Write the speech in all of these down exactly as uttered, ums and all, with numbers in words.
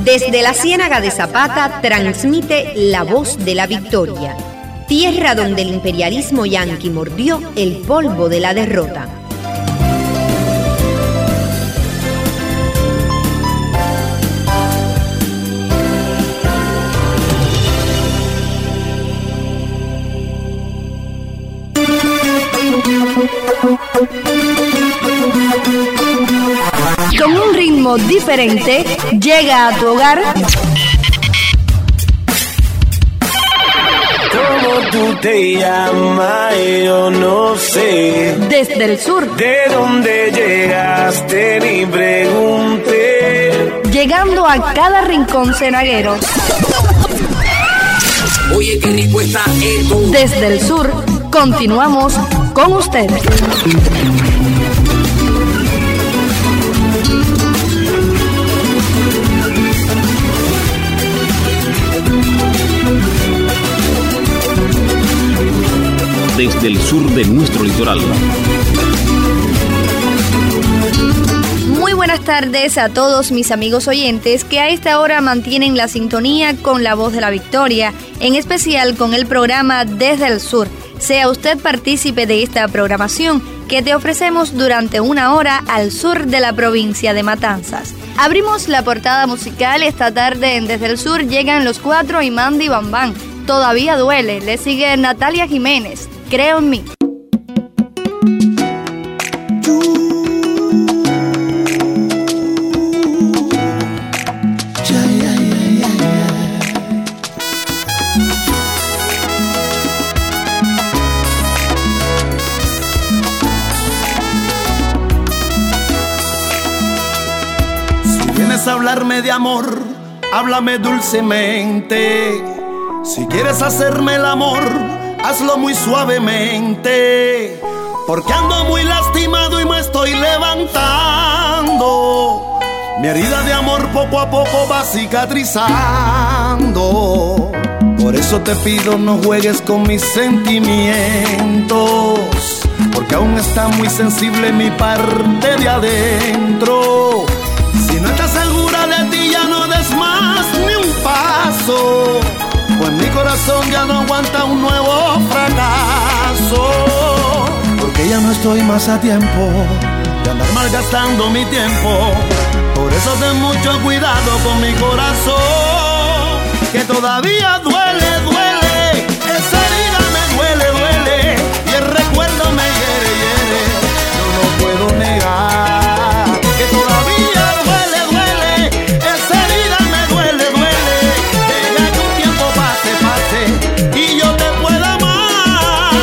Desde la Ciénaga de Zapata transmite La Voz de la Victoria, tierra donde el imperialismo yanqui mordió el polvo de la derrota. Con un ritmo diferente, llega a tu hogar. ¿Cómo tú te llamas? Yo no sé. Desde el sur. ¿De dónde llegaste? Ni pregunté. Llegando a cada rincón cenaguero. Oye, qué rico está esto. Desde el sur, continuamos con ustedes. Desde el sur de nuestro litoral. Muy buenas tardes a todos mis amigos oyentes que a esta hora mantienen la sintonía con La Voz de la Victoria, en especial con el programa Desde el Sur. Sea usted partícipe de esta programación que te ofrecemos durante una hora al sur de la provincia de Matanzas. Abrimos la portada musical esta tarde en Desde el Sur. Llegan Los Cuatro y Mandy Bambán. Todavía duele. Le sigue Natalia Jiménez. Creo en mí. Si vienes a hablarme de amor, háblame dulcemente. Si quieres hacerme el amor, hazlo muy suavemente, porque ando muy lastimado y me estoy levantando. Mi herida de amor poco a poco va cicatrizando. Por eso te pido no juegues con mis sentimientos, porque aún está muy sensible mi parte de adentro. Si no estás segura de ti, ya no des más ni un paso, pues mi corazón ya no aguanta un nuevo fracaso. Porque ya no estoy más a tiempo de andar malgastando mi tiempo. Por eso ten mucho cuidado con mi corazón, que todavía duele, duele. Esa herida me duele, duele, y el recuerdo me hiere, hiere. No lo puedo negar, que todavía duele, duele. Esa herida me duele, duele. Deja que un tiempo pase, pase y yo te pueda amar.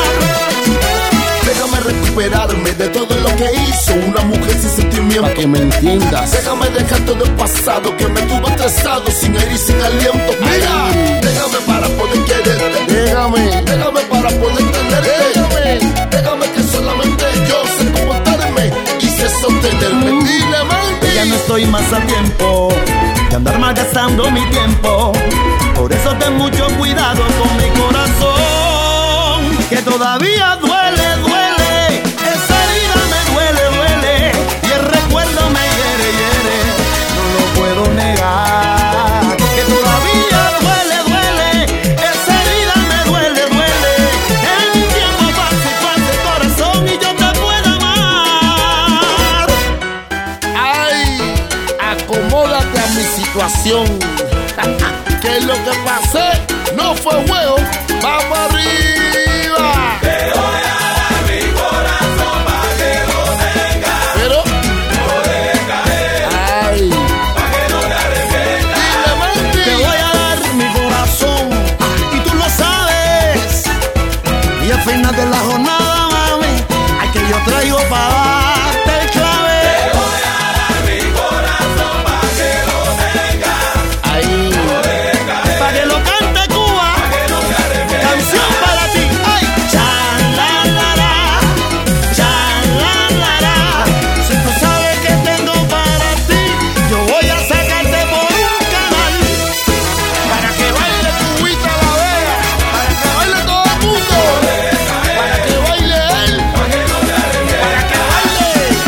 Déjame recuperarme de todo lo que hizo una mujer sin sentimiento. Para que me entiendas. Déjame dejar todo el pasado que me tuvo estresado, sin herir y sin aliento. Mira, déjame para poder quererte. Déjame, Déjame para poder tenerte. déjame. Déjame que solamente yo sé comportarme y sé sostenerme. Dile, Mandy. Ya no estoy más a tiempo de andar malgastando mi tiempo. Por eso ten mucho cuidado con mi corazón, que todavía duele, duele. Esa herida me duele, duele, y el recuerdo me hiere, hiere. No lo puedo negar, que todavía duele, duele. Esa herida me duele, duele. En un tiempo pase, pase corazón y yo te puedo amar. Ay, acomódate a mi situación. Que lo que pasé no fue juego. Vamos arriba. Te voy a dar mi corazón para que lo tengas. Pero, No dejes caer ay, para que no te arrepientas. dile, Mandy. Te voy a dar mi corazón y tú lo sabes. Y al final de la jornada, mami, hay que yo traigo para darte el clave. Te voy a dar mi corazón para que lo tengas. Ay, No dejes caer Para que lo cante Cuba, para que no te arrepientas. canción para ti. Ay, chan la la la, chan la la la. Si tú sabes que tengo para ti, yo voy a sacarte por un canal, para que baile Cubita la Vega, para que baile todo el mundo, para que baile él, Para que no te arrepientas. para que baile.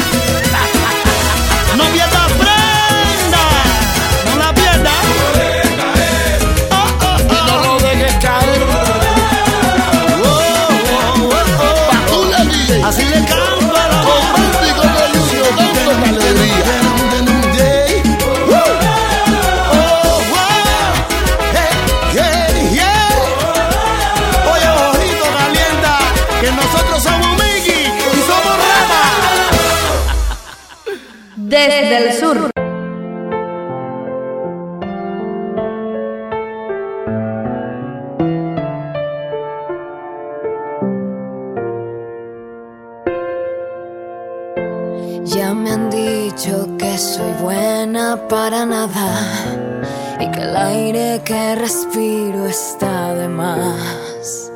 desde el sur. Ya me han dicho que soy buena para nada y que el aire que respiro está de más.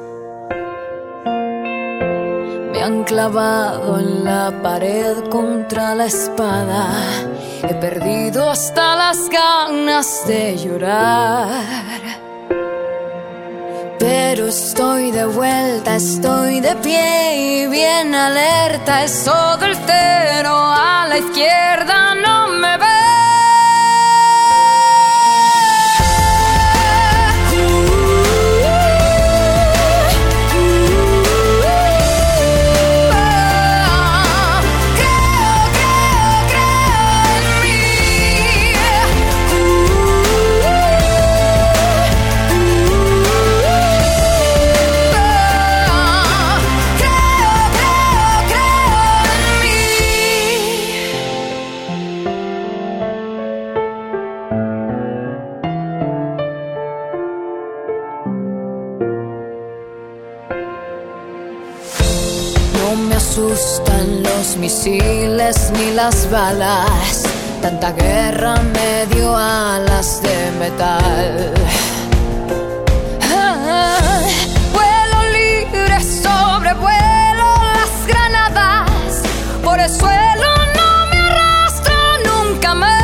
Me han clavado en la pared contra la espada. He perdido hasta las ganas de llorar. Pero estoy de vuelta, estoy de pie y bien alerta. Es todo el cero a la izquierda, no me ve. Asustan los misiles ni las balas. Tanta guerra me dio alas de metal. Ah, vuelo libre, sobrevuelo las granadas. Por el suelo no me arrastro nunca más.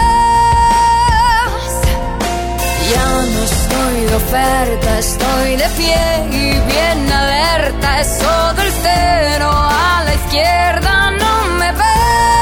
Ya no estoy de oferta, estoy de pie y bien alerta. Es todo el cero a la izquierda, no me ve.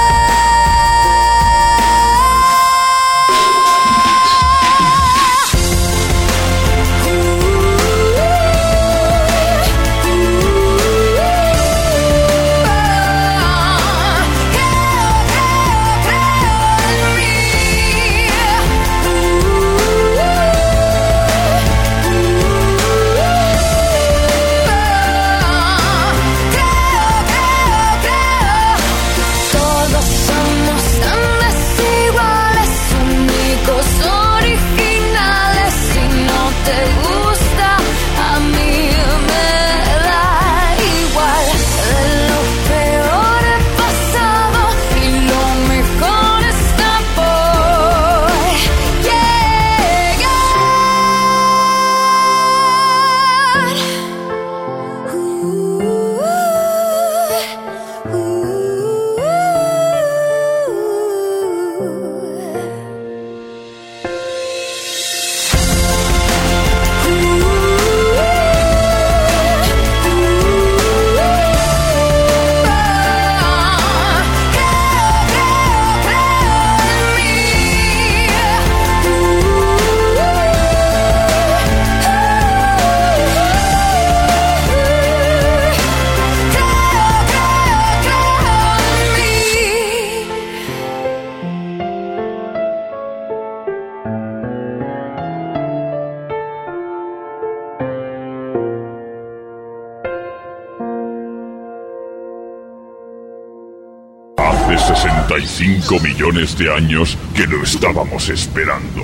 sesenta y cinco millones de años que lo estábamos esperando.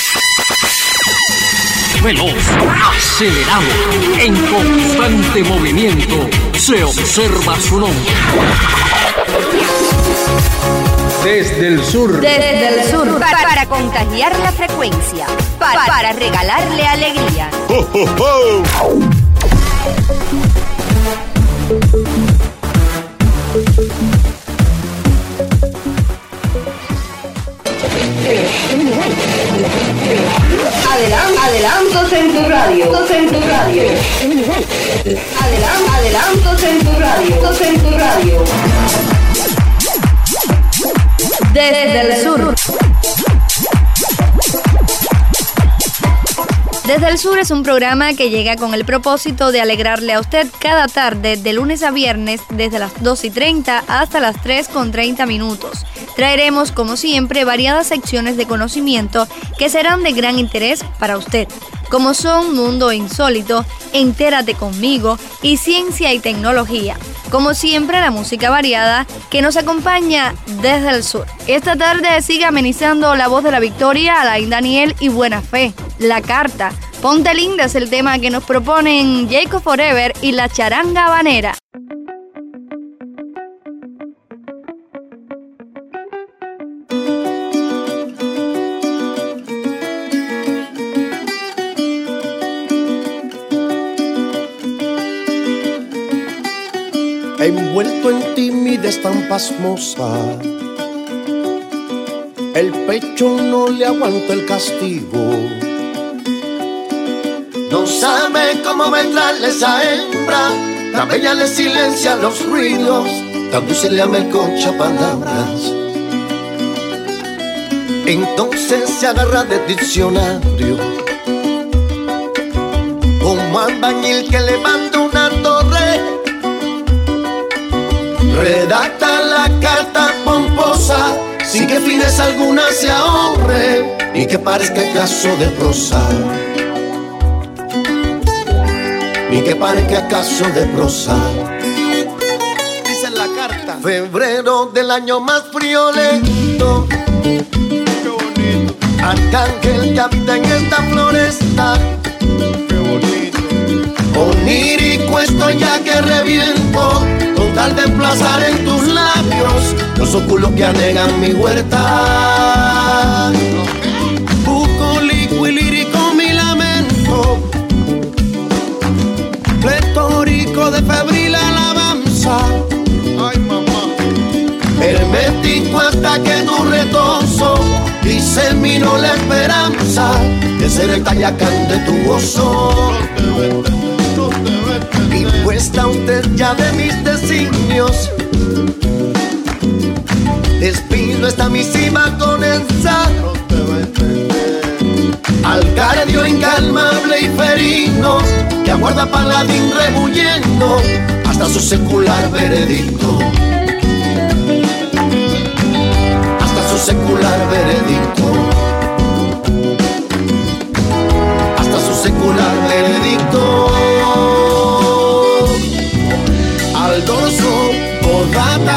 Veloz, acelerado, en constante movimiento, se observa su nombre. Desde el sur. Desde el sur. Para, para contagiar la frecuencia. Para, para regalarle alegría. ¡Oh, oh, oh! Adelan- adelantos en tu radio, en tu radio. Adelan- adelantos en tu radio, en tu radio. Desde el sur. Desde el Sur es un programa que llega con el propósito de alegrarle a usted cada tarde, de lunes a viernes, desde las dos y treinta hasta las tres con treinta minutos. Traeremos, como siempre, variadas secciones de conocimiento que serán de gran interés para usted, como son Mundo Insólito, Entérate Conmigo y Ciencia y Tecnología. como siempre la música variada que nos acompaña desde el sur. Esta tarde sigue amenizando la voz de la victoria Alain Daniel y Buena Fe, La Carta. Ponte linda es el tema que nos proponen Jacob Forever y la charanga habanera. Envuelto en timidez tan pasmosa, el pecho no le aguanta el castigo. No sabe cómo bailarle esa hembra, tan bella le silencia los ruidos, tan dulce le amelconcha palabras. Entonces se agarra de diccionario, como albañil que levanta una torre. Redacta la carta pomposa, sin que fines alguna se ahorre, ni que parezca caso de prosa, ni que parezca caso de prosa. Dice la carta: febrero del año más friolento, qué bonito. Arcángel que habita en esta floresta, qué bonito. Onírico estoy ya que reviento, con tal de emplazar en tus labios los óculos que anegan mi huerta. Bucólico y lírico mi lamento, pletórico de febril alabanza. Ay, mamá. Hermético hasta que tu retozo diseminó la esperanza de ser el Tayacán de tu gozo. Impuesta usted ya de mis designios, despido esta misiva con el zar. Algardio incalmable y ferino, que aguarda paladín rebuyendo hasta su secular veredicto. Hasta su secular veredicto. Hasta su secular veredicto. Al dorso Bodata.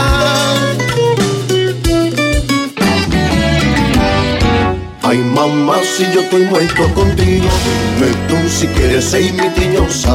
Ay, mamá, si yo estoy muerto contigo, dime tú si quieres ser mi tiñosa.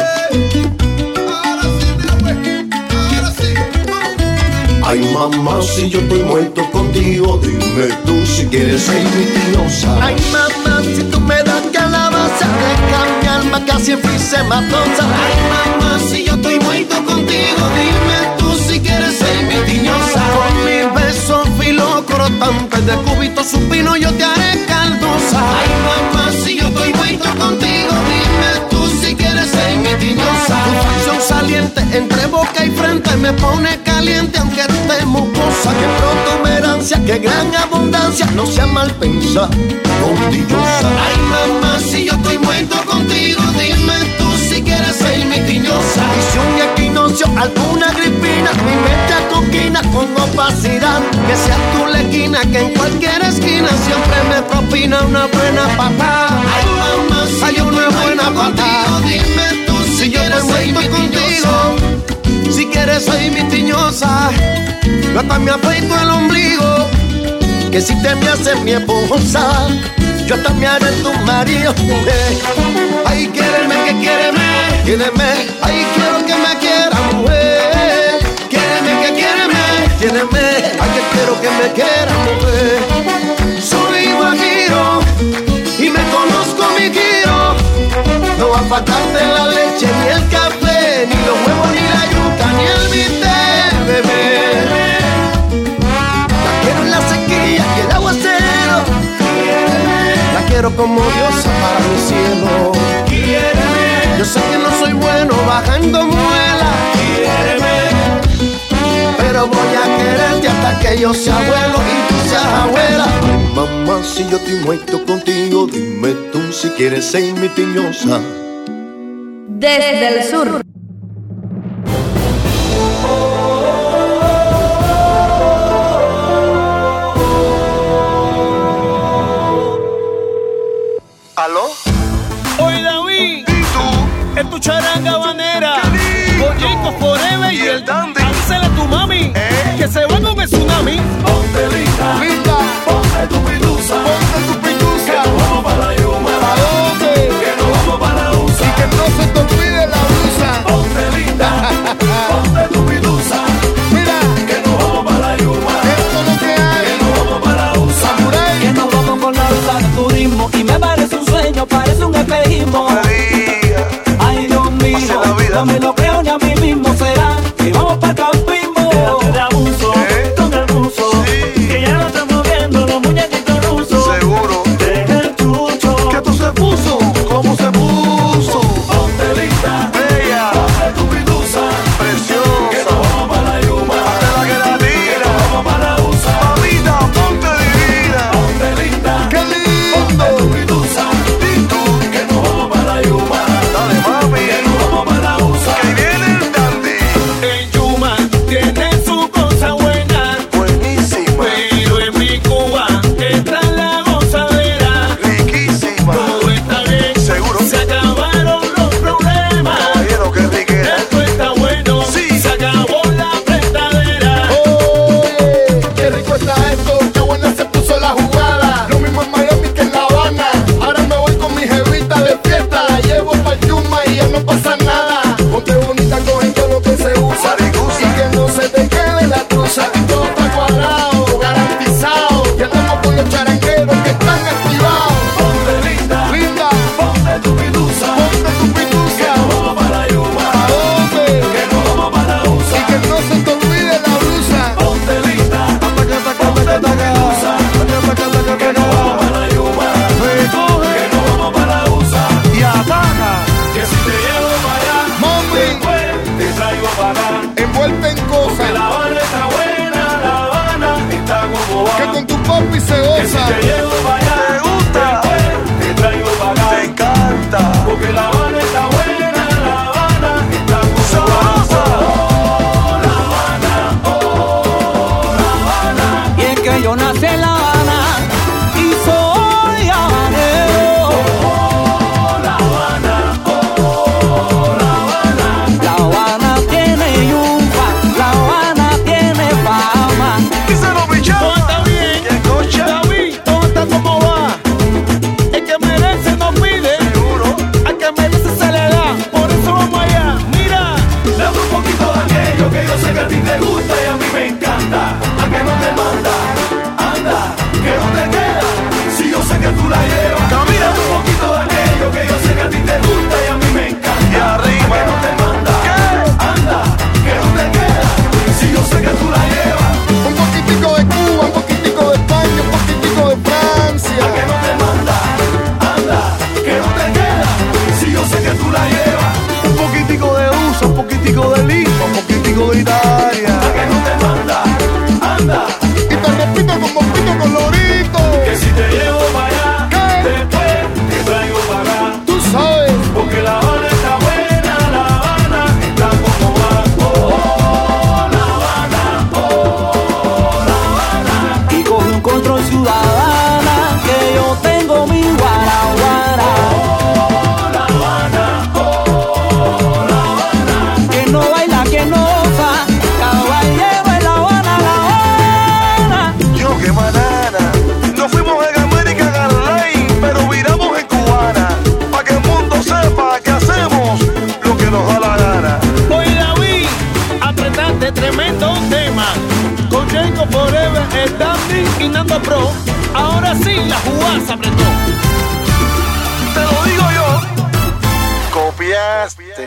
Ahora sí, ahora sí. Ay, mamá, si yo estoy muerto contigo, dime tú si quieres ser mi tiñosa. Ay, mamá, si tú me das calabaza, deja mi alma casi en se matosa. Ay, mamá, si yo estoy muerto contigo, dime tú si quieres ser mi tiñosa. Con mi beso filo cortante de cúbito supino yo te haré caldosa. Ay, mamá, si yo estoy muerto contigo, dime tú si quieres ser mi tiñosa. Tu facción saliente entre boca y frente me pone caliente aunque esté mucosa. Que protuberancia, que gran abundancia, no sea mal pensada, condillosa. Ay, mamá, si yo estoy muerto contigo, dime tú si quieres ser mi tiñosa. Visión y equinoccio, alguna gripina, mi mente acoquina con opacidad. Que sea tu lequina, que en cualquier esquina siempre me propina una buena patada. Ay, mamá, si hay una buena patada. Dime tú si, si yo estoy muerto contigo, si quieres ser mi tiñosa. Yo hasta me afeito el ombligo, que si te me haces mi esposa, yo hasta me haré tu marido, mujer. Ay, quiéreme, que quiéreme, quiéreme. Ay, quiero que me quiera, mujer. Quiéreme, que quiéreme, quiéreme. Ay, que quiero que me quiera, mujer. Soy guajiro y me conozco mi giro. No va a faltarte la leche, ni el café, ni los huevos, ni la yuca, ni el bistec, bebé. La quiero en la sequía y el aguacero. La quiero como diosa para mi cielo. Quiéreme. Yo sé que no soy bueno bajando muela. Quiéreme. Pero voy a quererte hasta que yo sea abuelo y tú seas abuela. Ay, mamá, si yo estoy muerto contigo, dime tú si quieres ser mi tiñosa. Desde el sur. ¿Aló? Oye, David, ¿Y tú? es tu charanga habanera con Jacob Forever y el dandy. Avísale a tu mami ¿Eh? que se va con el tsunami. Ponte linda, linda, ponte tu pitusa, ponte tu pitusa. Que nos vamos para la Yuma. ¿A dónde? Que nos vamos para la U S A. Y que no se te olvide la blusa. Ponte linda, ponte tu pitusa. Mira, que nos vamos para la Yuma. Esto es lo que hay. Que nos vamos para la U S A. Samurai. Que nos vamos con la blusa de turismo. Y me parece un sueño, parece un espejismo. Ay, Dios mío, no me lo creo ni a mí mismo. Será que vamos para campismo. Déjate de abuso, ¿Eh? con el buzo. Sí. Que ya no estamos viendo los muñequitos rusos. Seguro. Deja el chucho. ¿Qué tú se puso? ¿Cómo se puso? Ponte lista, bella, ponte tu pitusa, preciosa. Que nos vamos para la Yuma. Hazte la que la tira. Que nos vamos para la U S A. Mamita, ponte divina. Ponte linda, qué lindo. Ponte tu pitusa, que nos vamos para la Yuma. Dale, mami. Que nos vamos para la U S A. Que viene el dandy. En Yuma tiene su cosa buena, buenísima. Pero en mi Cuba está la gozadera, riquísima. Todo está bien, seguro. Se acabaron los problemas. Caballero, qué riquera. Esto está bueno, sí. Se acabó la prestadera. Oye, qué rico está esto, qué buena se puso la jugada. Lo mismo en Miami que en La Habana. Ahora me voy con mi jevita de fiesta. La llevo pa'l Yuma y ya no pasa nada. Ponte bonita, coge todo lo que se usa. Y que no se te quede la truza. Todo está cuadrado, garantizado. Y andamos con los charangueros que están activados. Ponte linda, linda, ponte tu pitusa, ponte tu pitusa. Que nos vamos para la Yuma. ¿A dónde? Que nos vamos para la U S A. Y que no se te olvide la blusa. Ponte linda, ponte tu pitusa, que nos vamos para la Yuma. Recoge, Que nos vamos para la U S A. y ataca. Que si te llevo para allá, Mami, después te traigo para acá. envuelta en Que cosas. La Habana está buena, La Habana está como va. Que con tu papi se Que si goza. te llevo para allá, ¿Te gusta? después te traigo para acá. Te encanta. Porque La Habana está buena, La Habana está como va. Sabrosa. Oh, La Habana, oh, La Habana. Y es que yo nací en La Habana y soy habanero. Oh, La Habana, oh, La Habana. La Habana tiene yuca, La Habana tiene fama. Díselo, bichón. ¿Cómo está bien? ¿Qué cocha? David, ¿cómo está? ¿Cómo va? El que merece no pide, Seguro. al que merece se le da. Por eso vamos allá. Mira, dame un poquito de aquello que yo sé que a ti te gusta y a mí me encanta. A que no te manda, anda, que no te queda. Si yo sé que tú la llevas. Camina. Dame un poquito de aquello que yo sé que a ti te gusta y a mí me encanta. Y arriba. A que no te manda, ¿Qué? anda, que no te queda. Si yo sé que tú la llevas. Un poquitico de Cuba, un poquitico de España, un poquitico de Francia. A que no te manda, anda, que no te queda. Si yo sé que tú la llevas. Un poquitico de U S A, un poquitico de Lima, un poquitico de Italia. A que no te manda, anda, Y te repito como pito colorito. que si te llevo para allá, ¿Qué? después te traigo para acá. Tú sabes. Porque La Habana está buena, La Habana está como va. Oh, La Habana, oh, La Habana. Y con un control ciudadana que yo tengo mi guaraguara. Oh, La Habana, oh, La Habana. Que no baila, que no goza, caballero en La Habana, La Habana. Yo qué banana. Nos fuimos en América Airlines, pero viramos en Cubana. Pa' que el mundo sepa que hacemos lo que nos da la gana. Hoy David, apretaste tremendo tema. Con Jacob Forever, el Dandy y Nando Pro. Ahora sí, la jugada se apretó. Te lo digo yo. Copiaste.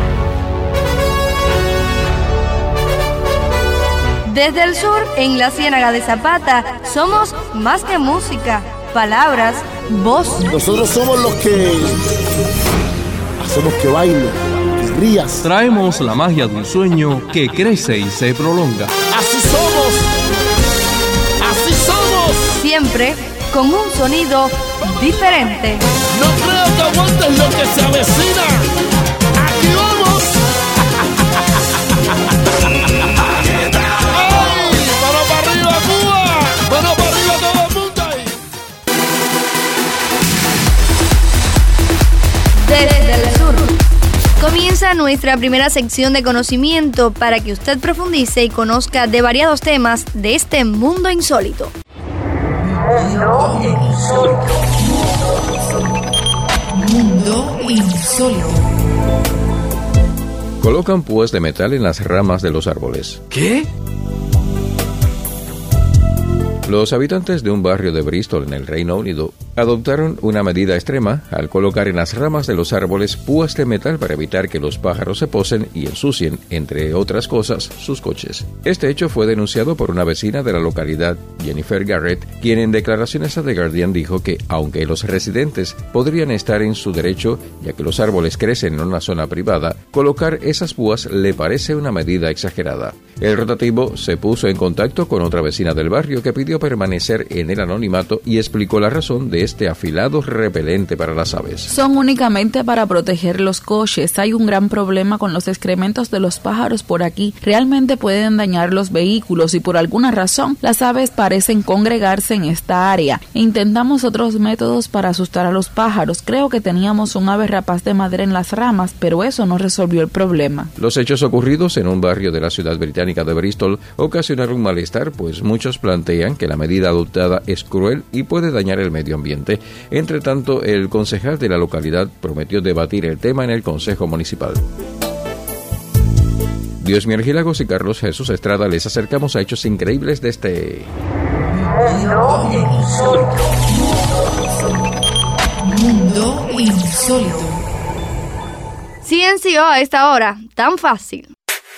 Desde el sur, en la Ciénaga de Zapata, somos más que música, palabras, voz. Nosotros somos los que hacemos que baile, que rías. Traemos la magia de un sueño que crece y se prolonga. Así somos. Así somos. Siempre con un sonido diferente. No creo que aguantes lo que se avecina. Aquí vamos. ¡Ay! ¡Mano para arriba, Cuba! ¡Mano para arriba, todo el mundo ahí! Desde el sur, comienza comienza nuestra primera sección de conocimiento para que usted profundice y conozca de variados temas de este mundo insólito. Mundo insólito. Mundo insólito. Colocan púas de metal en las ramas de los árboles. ¿Qué? Los habitantes de un barrio de Bristol, en el Reino Unido, adoptaron una medida extrema al colocar en las ramas de los árboles púas de metal para evitar que los pájaros se posen y ensucien, entre otras cosas, sus coches. Este hecho fue denunciado por una vecina de la localidad, Jennifer Garrett, quien en declaraciones a The Guardian dijo que, aunque los residentes podrían estar en su derecho, ya que los árboles crecen en una zona privada, colocar esas púas le parece una medida exagerada. El rotativo se puso en contacto con otra vecina del barrio que pidió permanecer en el anonimato y explicó la razón de este afilado repelente para las aves. Son únicamente para proteger los coches. Hay un gran problema con los excrementos de los pájaros por aquí. Realmente pueden dañar los vehículos y por alguna razón las aves parecen congregarse en esta área. Intentamos otros métodos para asustar a los pájaros. Creo que teníamos un ave rapaz de madera en las ramas, pero eso no resolvió el problema. Los hechos ocurridos en un barrio de la ciudad británica de Bristol ocasionaron malestar, pues muchos plantean que la medida adoptada es cruel y puede dañar el medio ambiente. Entre tanto, el concejal de la localidad prometió debatir el tema en el Consejo Municipal. Dios Miergilagos y Carlos Jesús Estrada les acercamos a hechos increíbles de este... Mundo insólito. Mundo insólito. C N C O a esta hora, tan fácil.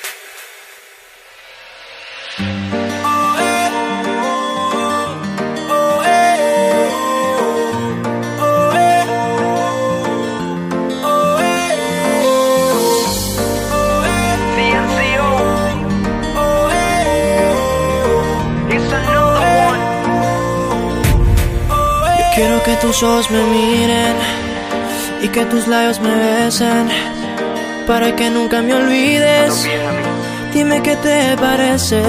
Quiero que tus ojos me miren y que tus labios me besen para que nunca me olvides. Dime qué te parece.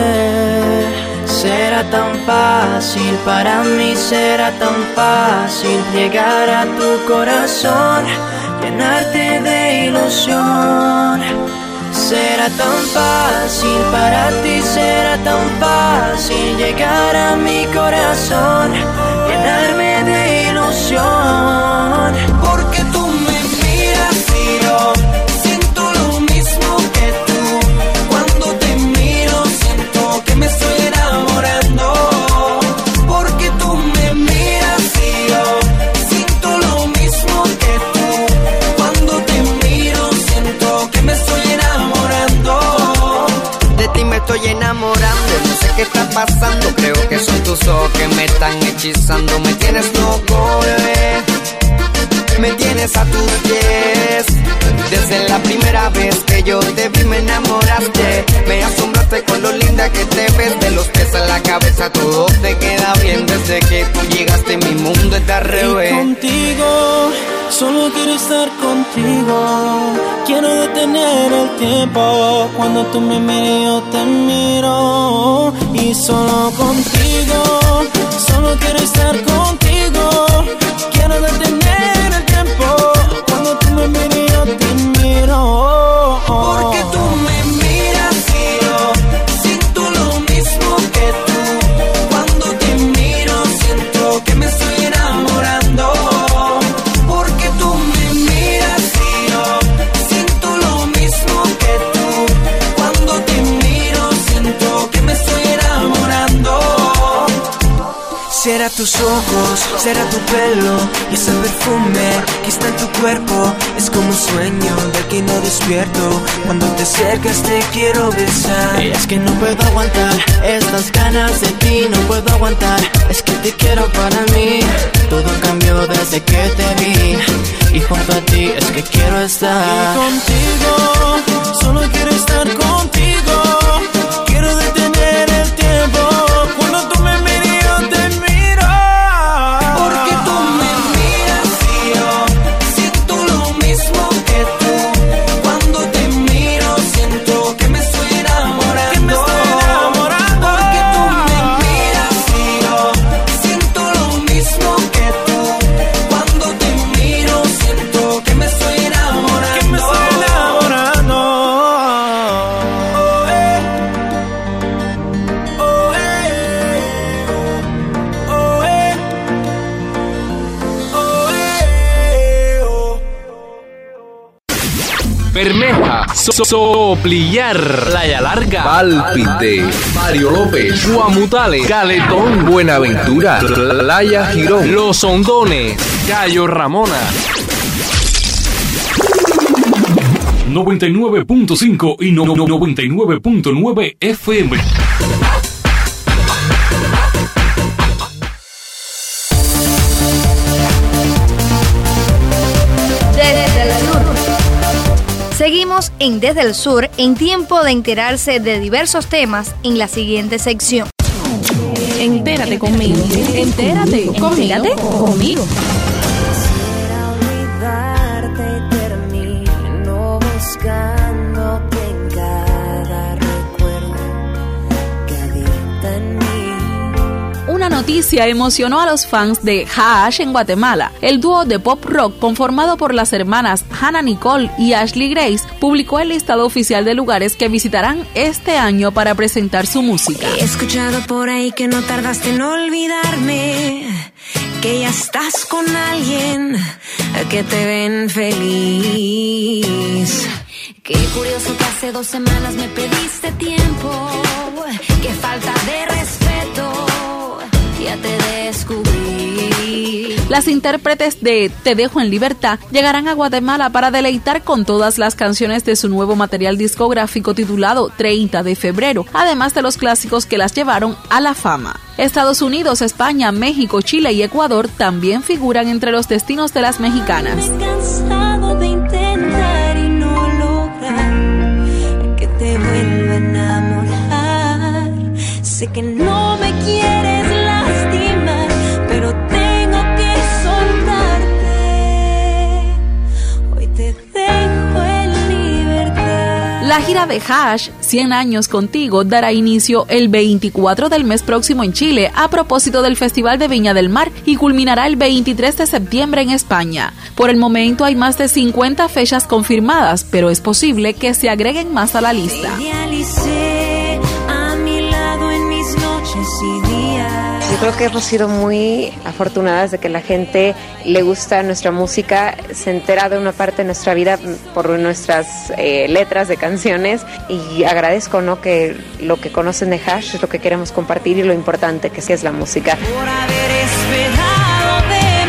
Será tan fácil para mí, será tan fácil llegar a tu corazón, llenarte de ilusión. Será tan fácil para ti, será tan fácil llegar a mi corazón, llenarme de ilusión. Porque tú me miras y yo siento lo mismo que tú. Cuando te miro siento que me estoy enamorando. Porque tú me miras y yo siento lo mismo que tú. Cuando te miro siento que me estoy enamorando. De ti me estoy enamorando, no sé qué está pasando. Creo que son tus ojos que me están hechizando. Me tienes loco, bebé, me tienes a tus pies. Desde la primera vez que yo te vi me enamoraste. Me asombraste con lo linda que te ves. De los pies a la cabeza todo te queda bien. Desde que tú llegaste mi mundo está al revés. Y contigo, solo quiero estar contigo. Quiero detener el tiempo. Cuando tú me mires yo te miro. Y solo contigo, solo quiero estar contigo. Quiero detener el tiempo. Cuando tú me mires yo te miro. Porque tú me miras y yo siento lo mismo que tú. Cuando te miro siento que me estoy enamorando. Porque tú me miras y yo siento lo mismo que tú. Cuando te miro siento que me estoy enamorando. Será tus ojos, será tu pelo y ese perfume que está en tu cuerpo. Es como un sueño del que no despierto. Cuando te acercas te quiero besar. Es que no puedo aguantar estas ganas de ti, no puedo aguantar. Es que te quiero para mí. Todo cambió desde que te vi y junto a ti es que quiero estar. Y contigo, solo quiero estar contigo. Quiero detener el tiempo. Cuando tú me mires yo te miro. Porque tú me miras y yo siento lo mismo que tú. Cuando te miro siento que me estoy enamorando. Que me estoy enamorando. Porque tú me miras y yo siento lo mismo que tú. Cuando te miro siento que me estoy enamorando. Que me estoy enamorando. So- Soplillar, Playa Larga, Pálpite, Mario López, Guamutale, Caletón, Buenaventura, Playa Girón, Los Hondones, Cayo Ramona. noventa y nueve punto cinco y no- no- noventa y nueve punto nueve F M. Desde el sur. Seguimos en Desde el Sur, en tiempo de enterarse de diversos temas en la siguiente sección. Entérate conmigo. Entérate conmigo. Entérate conmigo. Olvidarte y termino buscándote en cada recuerdo que habita en mí. Una noticia emocionó a los fans de Hash en Guatemala. El dúo de pop rock conformado por las hermanas Hannah Nicole y Ashley Grace publicó el listado oficial de lugares que visitarán este año para presentar su música. He escuchado por ahí que no tardaste en olvidarme, que ya estás con alguien que te ven feliz. Qué curioso que hace dos semanas me pediste tiempo, qué falta de respeto, ya te descubrí. Las intérpretes de Te Dejo en Libertad llegarán a Guatemala para deleitar con todas las canciones de su nuevo material discográfico titulado treinta de febrero, además de los clásicos que las llevaron a la fama. Estados Unidos, España, México, Chile y Ecuador también figuran entre los destinos de las mexicanas. Me he cansado de intentar y no lograr que te vuelva a enamorar. Sé que no me quieres lastimar, pero tengo que soltarte. Hoy te dejo en libertad. La gira de Hash, cien años contigo, dará inicio el veinticuatro del mes próximo en Chile a propósito del Festival de Viña del Mar y culminará el veintitrés de septiembre en España. Por el momento hay más de cincuenta fechas confirmadas, pero es posible que se agreguen más a la lista. Te idealicé a mi lado en mis noches y días. Yo creo que hemos sido muy afortunadas de que la gente le gusta nuestra música, se entera de una parte de nuestra vida por nuestras eh, letras de canciones, y agradezco, ¿no?, que lo que conocen de Hash es lo que queremos compartir y lo importante que sí es la música. Por haber esperado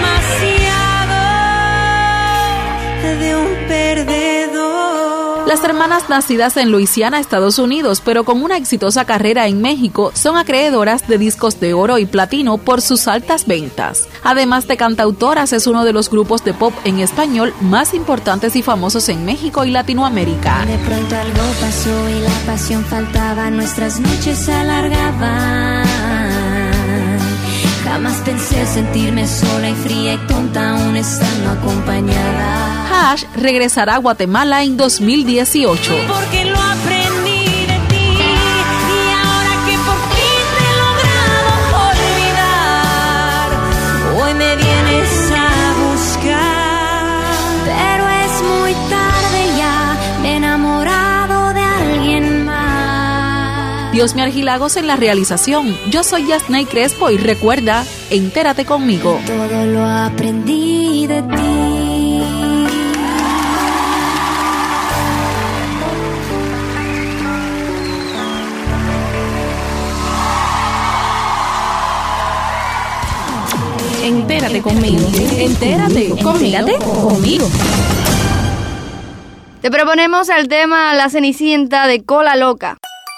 demasiado de un perdedor. Las hermanas nacidas en Luisiana, Estados Unidos, pero con una exitosa carrera en México, son acreedoras de discos de oro y platino por sus altas ventas. Además de cantautoras, es uno de los grupos de pop en español más importantes y famosos en México y Latinoamérica. De pronto algo pasó y la pasión faltaba, nuestras noches se alargaban. Jamás pensé sentirme sola y fría y tonta aún estando acompañada. Hash regresará a Guatemala en dos mil dieciocho. Porque lo aprendí de ti y ahora que por fin te he logrado olvidar, hoy me vienes a buscar. Pero es muy tarde ya, me he enamorado de alguien más. Dios me Argilagos en la realización. Yo soy Yasnay Crespo y recuerda, entérate conmigo. Todo lo aprendí de ti. Entérate conmigo. Entérate conmigo. Entérate conmigo. Te proponemos el tema La Cenicienta de Cola Loca.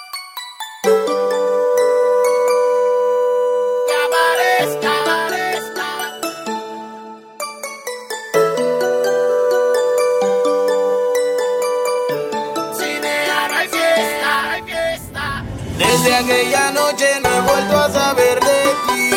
Desde aquella noche no he vuelto a saber de ti.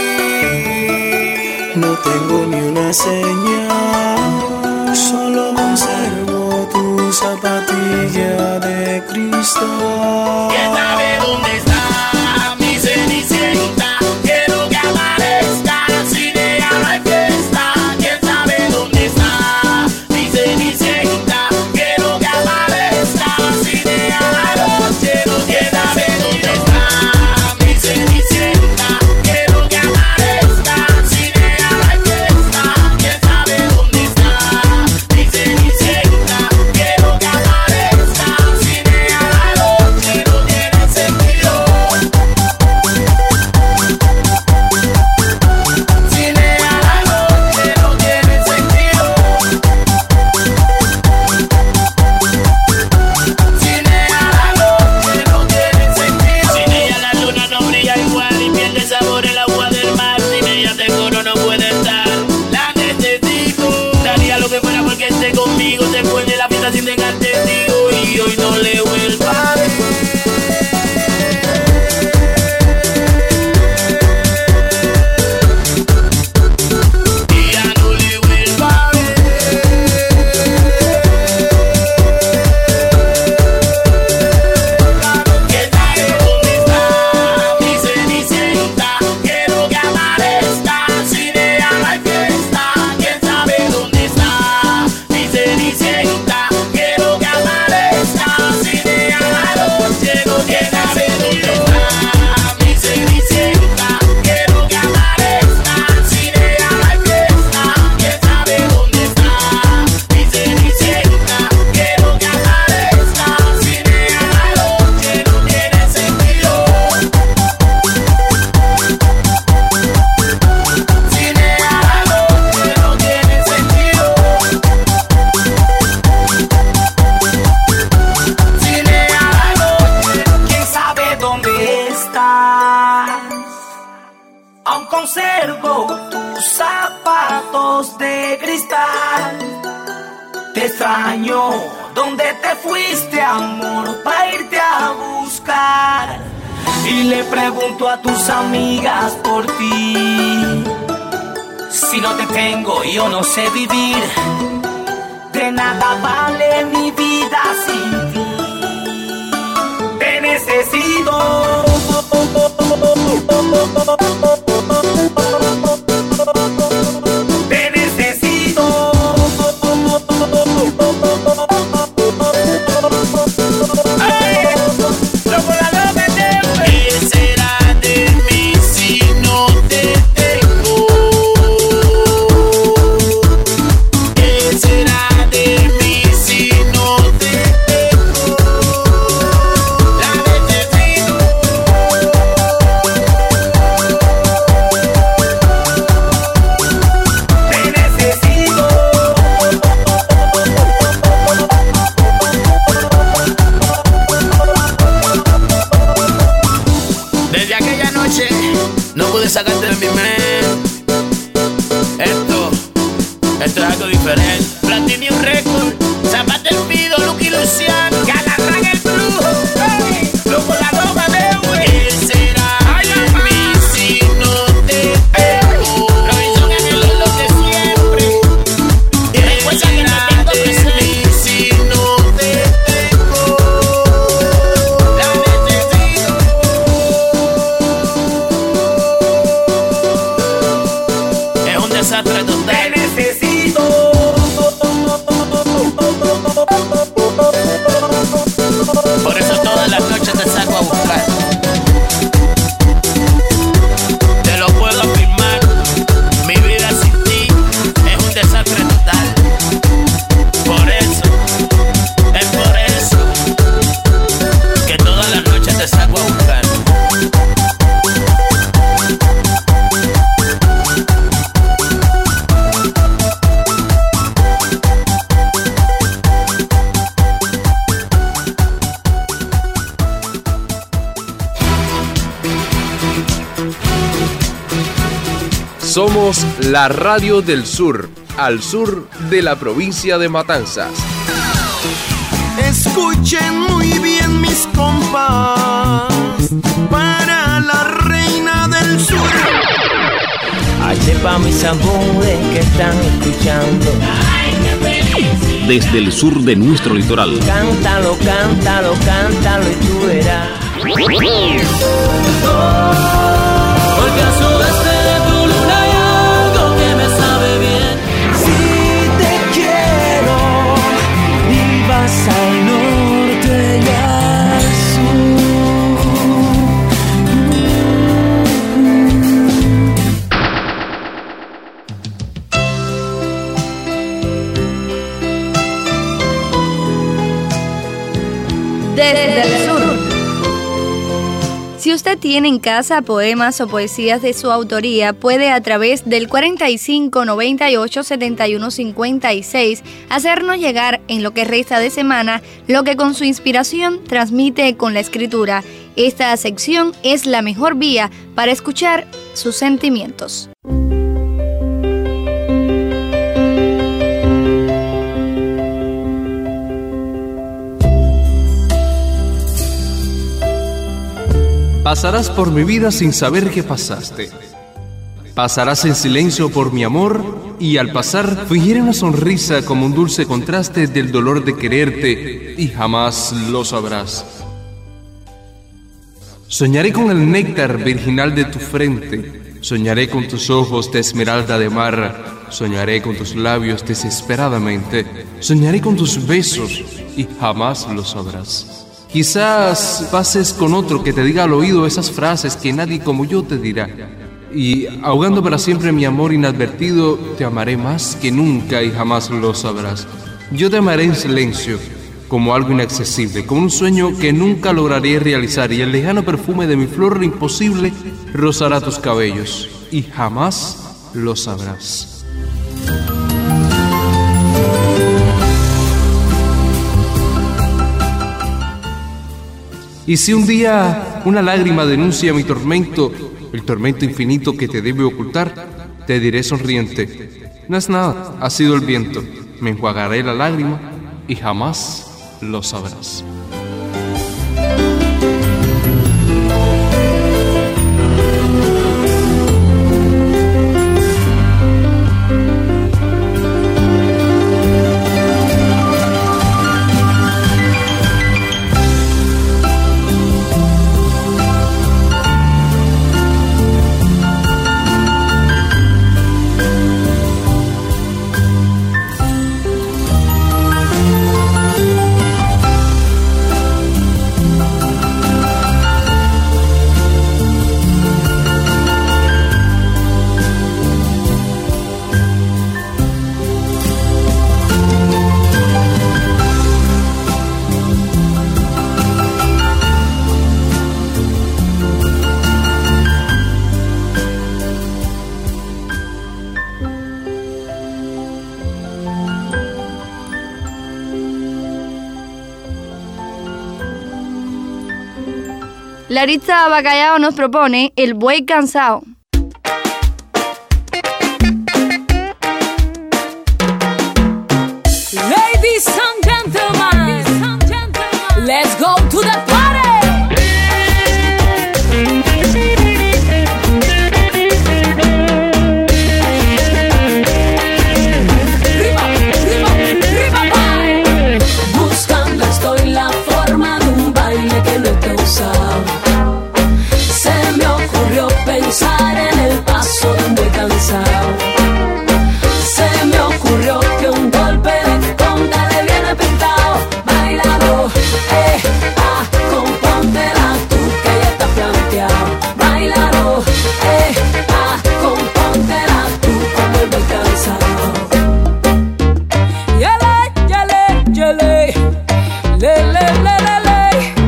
No tengo ni una señal, solo conservo tu zapatilla de cristal. ¿Quién sabe dónde está mi cenicienta? Quiero que aparezca, sin ella no hay fiesta. ¿Quién sabe dónde está mi cenicienta? Quiero que aparezca, sin ella no hay fiesta. ¿Quién sabe dónde está mi cenicienta? Quiero que aparezca, sin ella no hay fiesta. ¿Quién sabe dónde está mi cenicienta? Quiero que aparezca, observo tus zapatos de cristal. Te extraño, ¿dónde te fuiste, amor, para irte a buscar? Y le pregunto a tus amigas por ti. Si no te tengo, yo no sé vivir. De nada vale mi vida sin ti. Te necesito. Te necesito. Ay, loco, la loca te fue. ¿Qué será de mí si no te tengo? ¿Qué será de mí si no te tengo? La necesito. Te necesito. Desde aquella noche no pude sacarte de mi mente. Esto, esto es algo diferente. Platinum Record, Zapata el Pido, Lucky Luciano, Galarrán el Brujo, hey, loco la loca de güey. ¿Qué será de mí si no te tengo? Lo hizo en el lo de siempre. ¿Qué será de mí si no te tengo? La necesito. Es un desastre total. Te necesito. Por eso todas las noches te saco a buscar. Te lo puedo afirmar. Mi vida sin ti es un desastre total. Por eso, es por eso que todas las noches te saco a buscar. Somos la radio del sur, al sur de la provincia de Matanzas. Escuchen muy bien mis compas, para la reina del sur. H pa' mis amores que están escuchando. Desde el sur de nuestro litoral. Cántalo, cántalo, cántalo y tú verás. Porque a sudeste de tu luna hay algo que me sabe bien. Si te quiero y vas al norte y al Desde el sur. Si usted tiene en casa poemas o poesías de su autoría, puede a través del cuarenta y cinco noventa y ocho setenta y uno cincuenta y seis hacernos llegar en lo que resta de semana lo que con su inspiración transmite con la escritura. Esta sección es la mejor vía para escuchar sus sentimientos. Pasarás por mi vida sin saber que pasaste. Pasarás en silencio por mi amor y al pasar fingiré una sonrisa como un dulce contraste del dolor de quererte y jamás lo sabrás. Soñaré con el néctar virginal de tu frente, soñaré con tus ojos de esmeralda de mar, soñaré con tus labios desesperadamente, soñaré con tus besos y jamás lo sabrás. Quizás pases con otro que te diga al oído esas frases que nadie como yo te dirá. Y ahogando para siempre mi amor inadvertido, te amaré más que nunca y jamás lo sabrás. Yo te amaré en silencio, como algo inaccesible, como un sueño que nunca lograré realizar, y el lejano perfume de mi flor imposible rozará tus cabellos, y jamás lo sabrás. Y si un día una lágrima denuncia mi tormento, el tormento infinito que te debe ocultar, te diré sonriente: no es nada, ha sido el viento. Me enjuagaré la lágrima y jamás lo sabrás. Laritza Bacallao nos propone El Buey Cansado. Ladies and gentlemen, let's go to the party. Riba, riba, riba, bye. Buscando estoy la forma de un baile que no te he usado. Se me ocurrió pensar en el paso de un buey cansado. Se me ocurrió que un golpe de conga le viene pintado. Bailalo, eh, ah, compóntela tú que ya está planteado. Bailalo, eh, ah, compóntela tú como el buey cansado. Yele, yele, yele, le, le, le, le, le.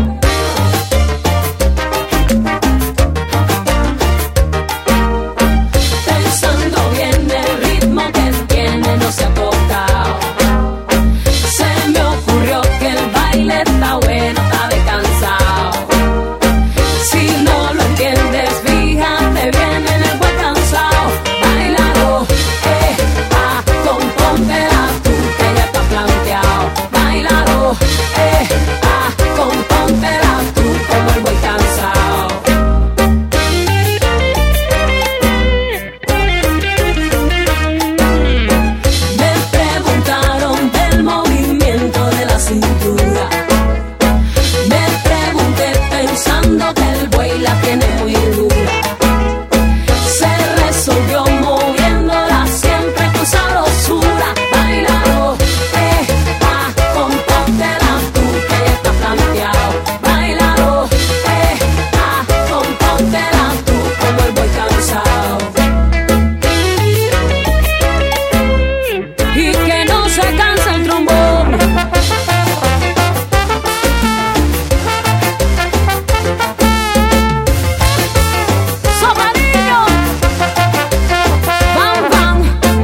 Pensando bien el ritmo que tiene no se ha tocado. Se me ocurrió que el baile está bueno, está descansado. Si no lo entiendes, fíjate bien en el buen cansado. Bailalo, eh, ah, compóntela tú que ya está planteado. Bailalo, eh, ah, compóntela tú como el buen cansado. Me preguntaron del movimiento de la cintura. Me pregunté pensando que el buey la tiene muy dura. Se resolvió moviéndola siempre con sabrosura. Bailalo, eh, ah, compóntela tú que ya está planteado. Bailalo, eh, ah, compóntela tú como el buey cansado. Y que no se cansa el trombón. Sopladillo, bam, bam.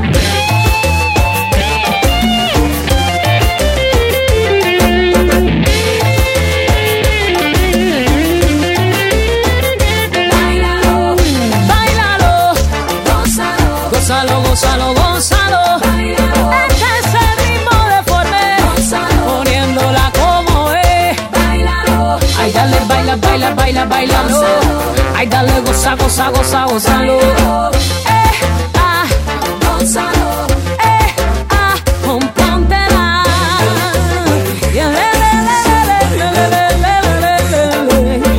Bailalo, bailalo, gózalo, gózalo, gózalo, gózalo. Este es el ritmo deforme, poniéndola como es. Bailalo, ay dale, baila, baila, baila, bailalo. Ay dale, goza, goza, goza, gózalo. Eh, ah, gózalo. Eh, ah, compóntela. Yeah, le, le, le, le, le, le, le, le, le, le, le.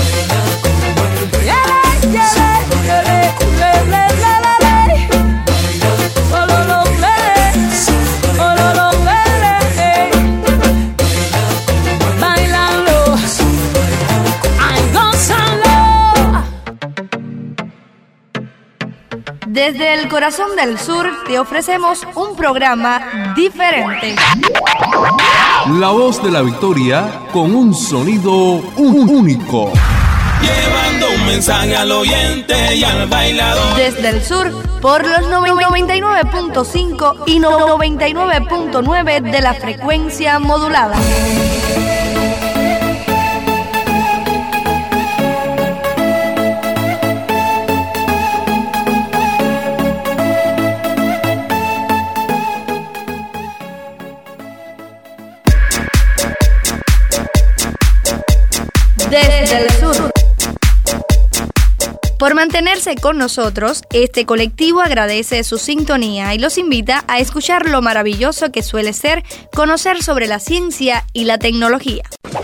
Yeah, le, yeah, le, le, le, le, le, le, le. Oh, lo, lo, le, le. Oh, lo, lo, le, le. Bailalo. Ay, gózalo. Desde el corazón del sur te ofrecemos un programa diferente. La voz de la victoria con un sonido un- único. Llevando un mensaje al oyente y al bailador. Desde el sur por los noventa y nueve punto cinco y noventa y nueve punto nueve de la frecuencia modulada. Por mantenerse con nosotros, este colectivo agradece su sintonía y los invita a escuchar lo maravilloso que suele ser conocer sobre la ciencia y la tecnología.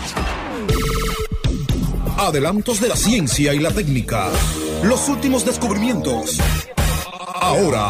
Adelantos de la ciencia y la técnica. Los últimos descubrimientos. Ahora.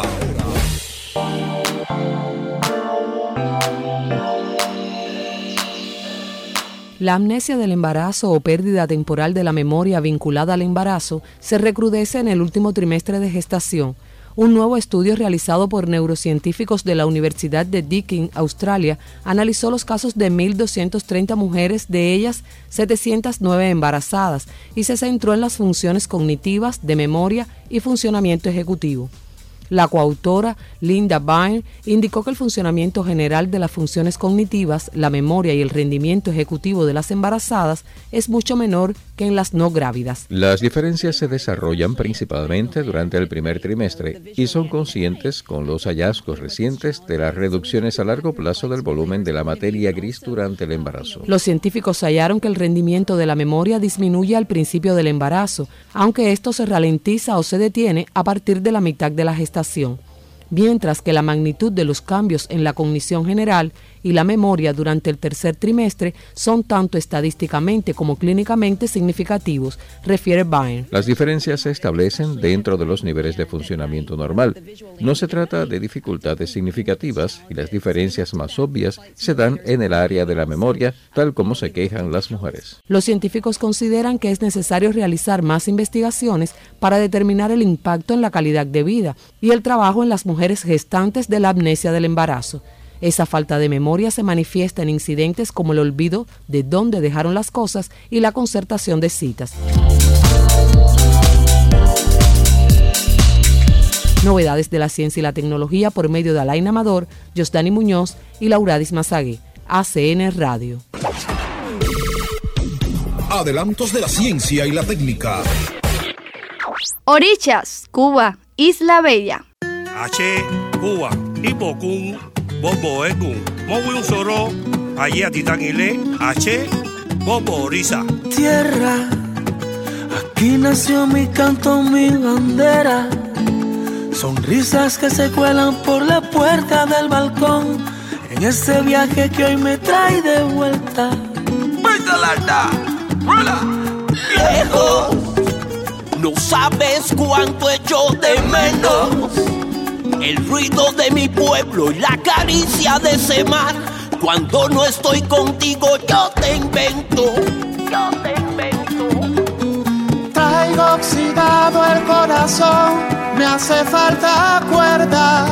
La amnesia del embarazo o pérdida temporal de la memoria vinculada al embarazo se recrudece en el último trimestre de gestación. Un nuevo estudio realizado por neurocientíficos de la Universidad de Deakin, Australia, analizó los casos de mil doscientas treinta mujeres, de ellas setecientas nueve embarazadas, y se centró en las funciones cognitivas, de memoria y funcionamiento ejecutivo. La coautora, Linda Byrne, indicó que el funcionamiento general de las funciones cognitivas, la memoria y el rendimiento ejecutivo de las embarazadas es mucho menor que en las no grávidas. Las diferencias se desarrollan principalmente durante el primer trimestre y son conscientes con los hallazgos recientes de las reducciones a largo plazo del volumen de la materia gris durante el embarazo. Los científicos hallaron que el rendimiento de la memoria disminuye al principio del embarazo, aunque esto se ralentiza o se detiene a partir de la mitad de la gestación, mientras que la magnitud de los cambios en la cognición general y la memoria durante el tercer trimestre son tanto estadísticamente como clínicamente significativos, refiere Byrne. Las diferencias se establecen dentro de los niveles de funcionamiento normal. No se trata de dificultades significativas y las diferencias más obvias se dan en el área de la memoria, tal como se quejan las mujeres. Los científicos consideran que es necesario realizar más investigaciones para determinar el impacto en la calidad de vida y el trabajo en las mujeres gestantes de la amnesia del embarazo. Esa falta de memoria se manifiesta en incidentes como el olvido de dónde dejaron las cosas y la concertación de citas. Novedades de la ciencia y la tecnología por medio de Alain Amador, Josdani Muñoz y Lauradis Mazagué. A C N Radio. Adelantos de la ciencia y la técnica. Orichas, Cuba, Isla Bella. H, Cuba, Hipocún, Bobo Egún, Mowi Soro, allí a Titanile, H, Bobo Orisa. Tierra, aquí nació mi canto, mi bandera. Sonrisas que se cuelan por la puerta del balcón. En este viaje que hoy me trae de vuelta. Lejos, no sabes cuánto echo de menos el ruido de mi pueblo y la caricia de ese mar. Cuando no estoy contigo yo te invento, yo te invento. Traigo oxidado el corazón, me hace falta cuerda.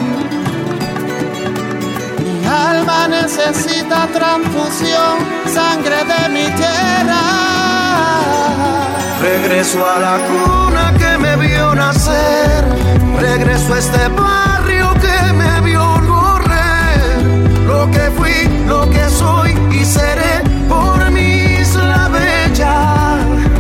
Mi alma necesita transfusión, sangre de mi tierra. Regreso a la cuna que me vio nacer, regreso a este barrio que me vio correr. Lo que fui, lo que soy y seré por mi Isla Bella.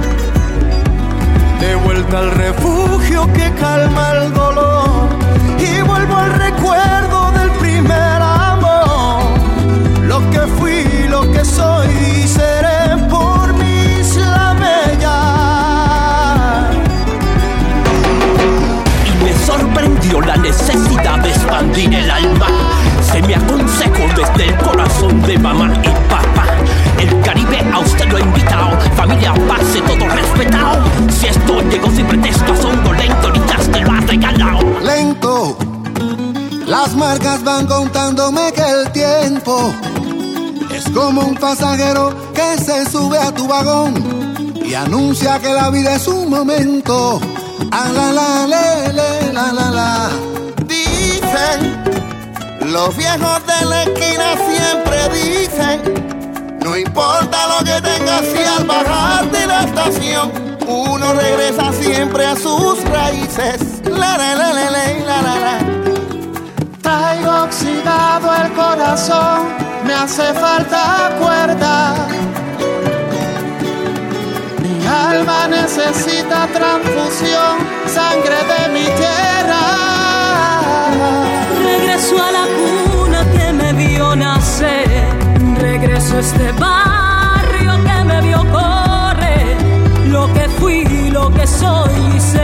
De vuelta al refugio que calma el dolor y vuelvo al recuerdo del primer amor. Lo que fui, lo que soy y seré por mi Isla Bella. Sorprendió la necesidad de expandir el alma. Se me aconsejó desde el corazón de mamá y papá. El Caribe a usted lo ha invitado, familia, pase, todo respetado. Si esto llegó sin pretexto, asombro lento, ahorita te lo ha regalado. Lento, las marcas van contándome que el tiempo es como un pasajero que se sube a tu vagón y anuncia que la vida es un momento. Ah, la, la, le, le, la, la, la. Dicen, los viejos de la esquina siempre dicen, no importa lo que tengas si al bajar de la estación, uno regresa siempre a sus raíces. La, la, la, la, la, la, la, la. Traigo oxidado el corazón, me hace falta cuerda. Mi alma necesita transfusión, sangre de mi tierra. Regreso a la cuna que me vio nacer, regreso a este barrio que me vio correr. Lo que fui, lo que soy y sé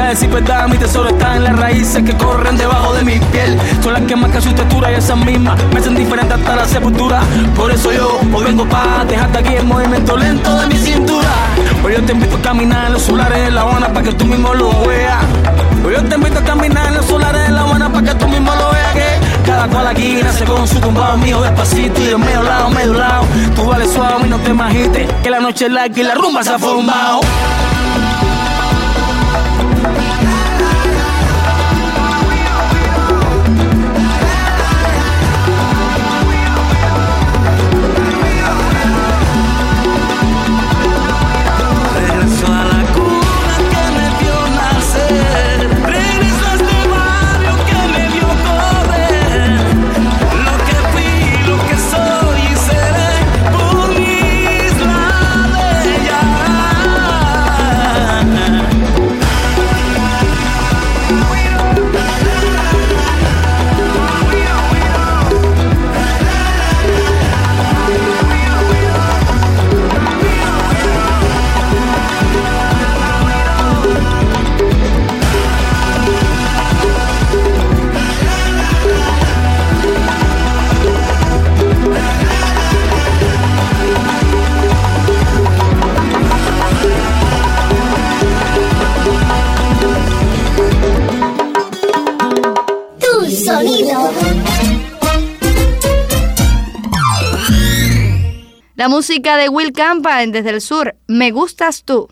a decir verdad, mi tesoro está en las raíces que corren debajo de mi piel. Son las que marcan su textura y esas mismas me hacen diferente hasta la sepultura. Por eso yo hoy vengo pa' dejarte aquí el movimiento lento de mi cintura. Hoy yo te invito a caminar en los solares de La Habana pa' que tú mismo lo veas. Hoy yo te invito a caminar en los solares de La Habana pa' que tú mismo lo veas. Que cada cual aquí nace con su tumbado mío despacito y de medio lado, medio lado. Tú vales suave y no te imagites que la noche es larga y la rumba se ha formado. La música de Will Campa en Desde el Sur, Me Gustas Tú.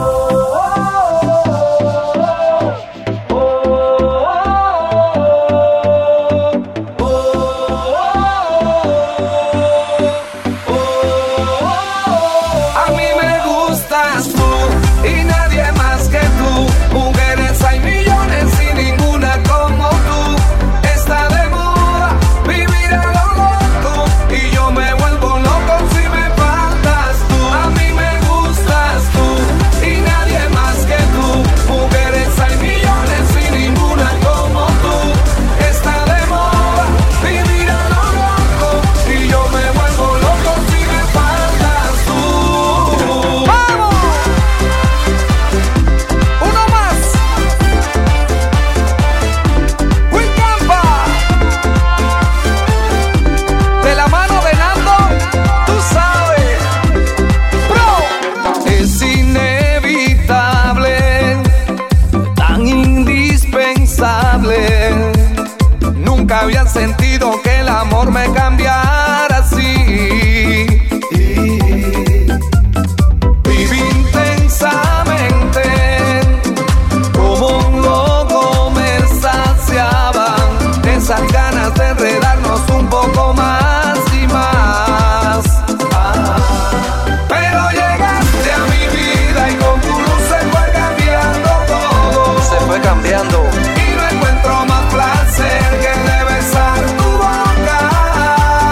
Sentido que el amor me cambiara así. Viví intensamente como un loco, me saciaban esas ganas de enredarnos un poco más y más. Ah, pero llegaste a mi vida y con tu luz se fue cambiando todo. Se fue cambiando. Y no encuentro más placer que de besar tu boca.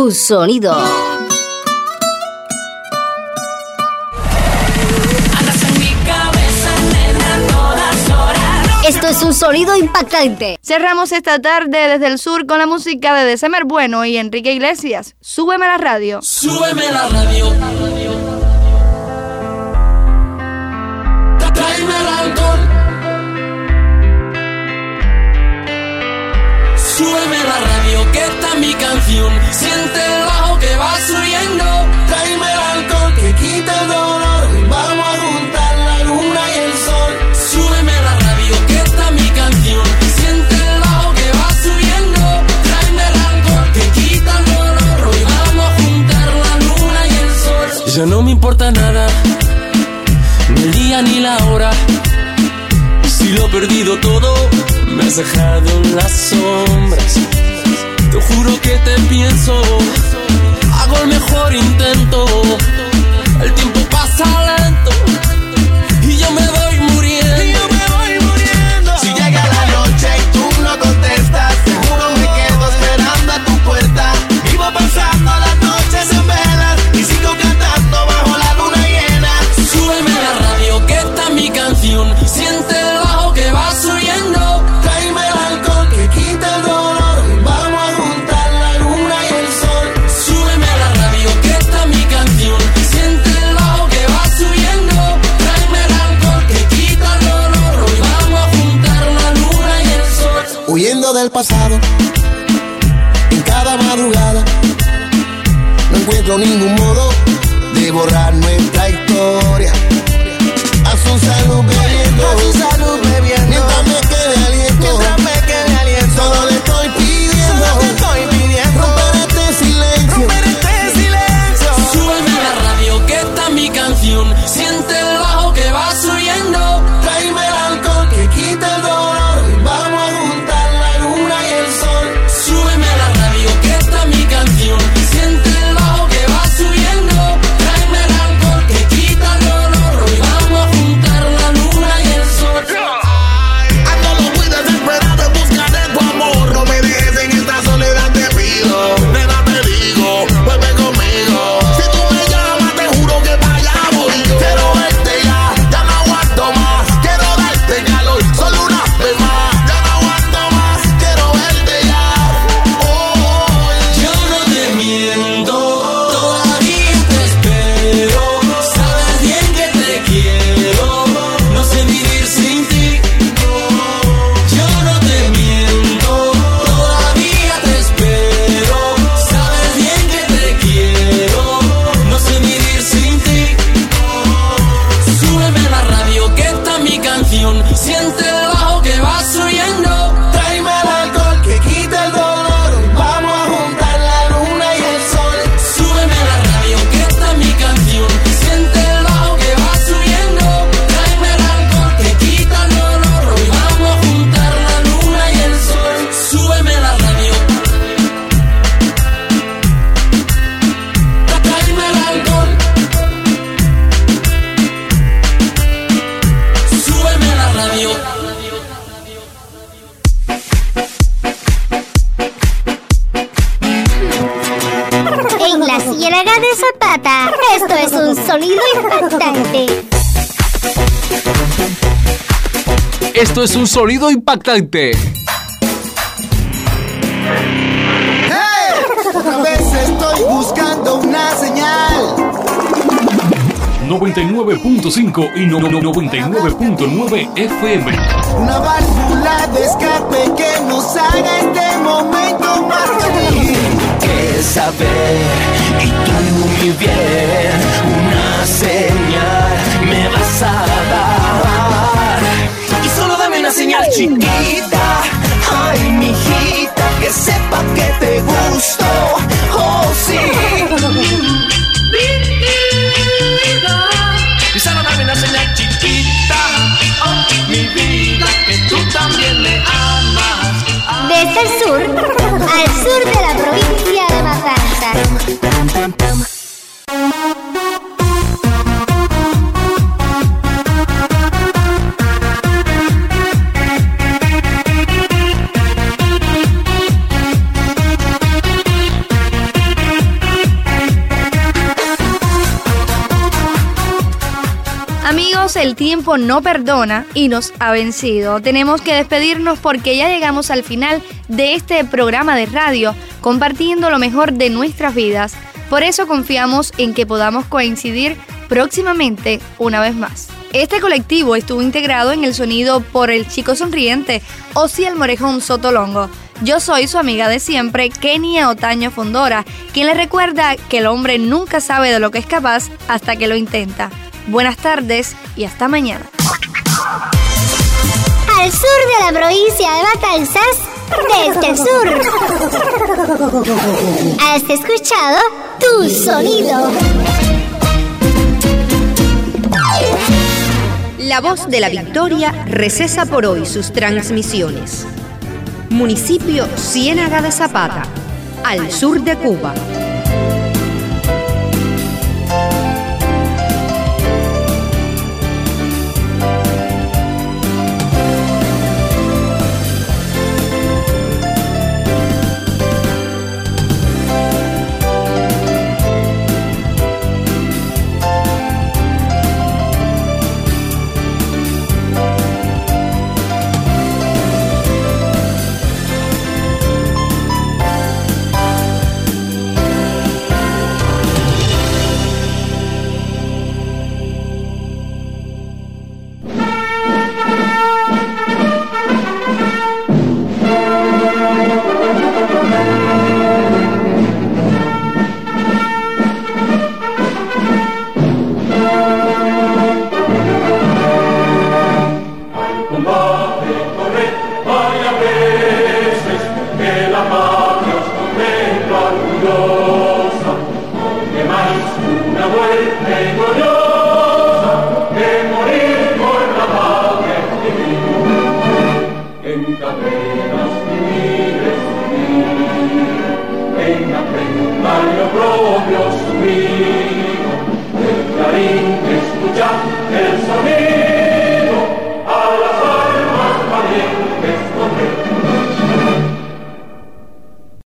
tu sonido. Esto es un sonido impactante. Cerramos esta tarde desde el sur con la música de December Bueno y Enrique Iglesias. Súbeme la radio. Súbeme la radio. Tráeme el alcohol. Súbeme la radio, que está mi canción. Siente el bajo que va subiendo. Tráeme el alcohol que quita el dolor. Vamos a juntar la luna y el sol. Súbeme la radio, que está mi canción. Siente el bajo que va subiendo. Tráeme el alcohol que quita el dolor. Hoy vamos a juntar la luna y el sol. Ya no me importa nada, ni el día ni la hora. Si lo he perdido todo, me has dejado en las sombras. Te juro que te pienso, hago el mejor intento. El tiempo pasa lento y yo me voy muriendo. Y yo me voy muriendo. Si llega la noche y tú no contestas, seguro me quedo esperando a tu puerta. Vivo pasando las noches en velas y sigo cantando bajo la luna llena. Súbeme la radio, que está mi canción. Siente el bajo que va subiendo. Tráeme el alcohol que quita el dolor. Vamos a juntar la luna y el sol. Súbeme la radio, que está mi canción. Siente el bajo que va subiendo. Tráeme el alcohol que quita el dolor. Hoy vamos a juntar la luna y el sol. Huyendo del pasado, en cada madrugada, no encuentro ningún modo de borrar nuestra historia. A su salud bebiendo, a su salud bebiendo, mientras me quede aliento, mientras me quede aliento. Solo le estoy pidiendo, solo le estoy pidiendo, romper este silencio, romper este silencio. Súbeme la radio, que está mi canción. Siente el bajo que va subiendo. Tráeme el alcohol que quita el dolor. Vamos a juntar la luna y el sol. Súbeme la radio, que está mi canción. Siente el bajo que va subiendo. Tráeme el alcohol que quita el dolor. Hoy vamos a juntar la luna y el sol. Ando lo muy desesperado en busca de tu amor. No me dejes en esta soledad, te pido. Nena, te digo, vuelve conmigo. Si tú me llamas, te juro que para allá voy yo. Quiero verte ya, ya no aguanto más. Quiero darte calor, solo una vez más. Ya no aguanto más, quiero verte ya. Oh, Yo no te miento, todavía te espero. Sabes bien que te quiero, no sé vivir sin ti. Yo no te miento, todavía te espero. Sabes bien que te quiero, no sé vivir sin ti. Súbeme la radio, que está mi canción. Siente el bajo que va subiendo. Tráeme el alcohol que quita el dolor. Vamos a juntar la luna y el sol. Súbeme la radio, que está mi canción. Siente el bajo que va subiendo. Tráeme el alcohol que quita el dolor. Hoy vamos a juntar la luna y el sol. Súbeme la radio. Tráeme el alcohol. Súbeme la radio. En la Ciénaga de Zapata, esto es un sonido impactante. Esto es un sonido impactante. ¡Hey! Otra vez estoy buscando una señal. noventa y nueve punto cinco y no- no- noventa y nueve punto nueve F M. Una válvula de escape que nos haga este momento más feliz. Que saber y tú muy bien una señal me vas a dar y solo dame una señal chiquita, ay mijita, que sepa que te gusto, oh sí. Y solo dame una señal chiquita, oh mi vida, que tú también me amas. Desde el sur al sur de la provincia de Matanzas. sabemos el tiempo no perdona y nos ha vencido. Tenemos que despedirnos porque ya llegamos al final de este programa de radio, compartiendo lo mejor de nuestras vidas. Por eso confiamos en que podamos coincidir próximamente una vez más. Este colectivo estuvo integrado en el sonido por el chico sonriente Osiel Morejón Sotolongo. Yo soy su amiga de siempre, Kenia Otaño Fondora, quien le recuerda que el hombre nunca sabe de lo que es capaz hasta que lo intenta. Buenas tardes y hasta mañana. Al sur de la provincia de Matanzas, desde el sur. Has escuchado Tu Sonido. La Voz de la Victoria recesa por hoy sus transmisiones. Municipio Ciénaga de Zapata, al sur de Cuba.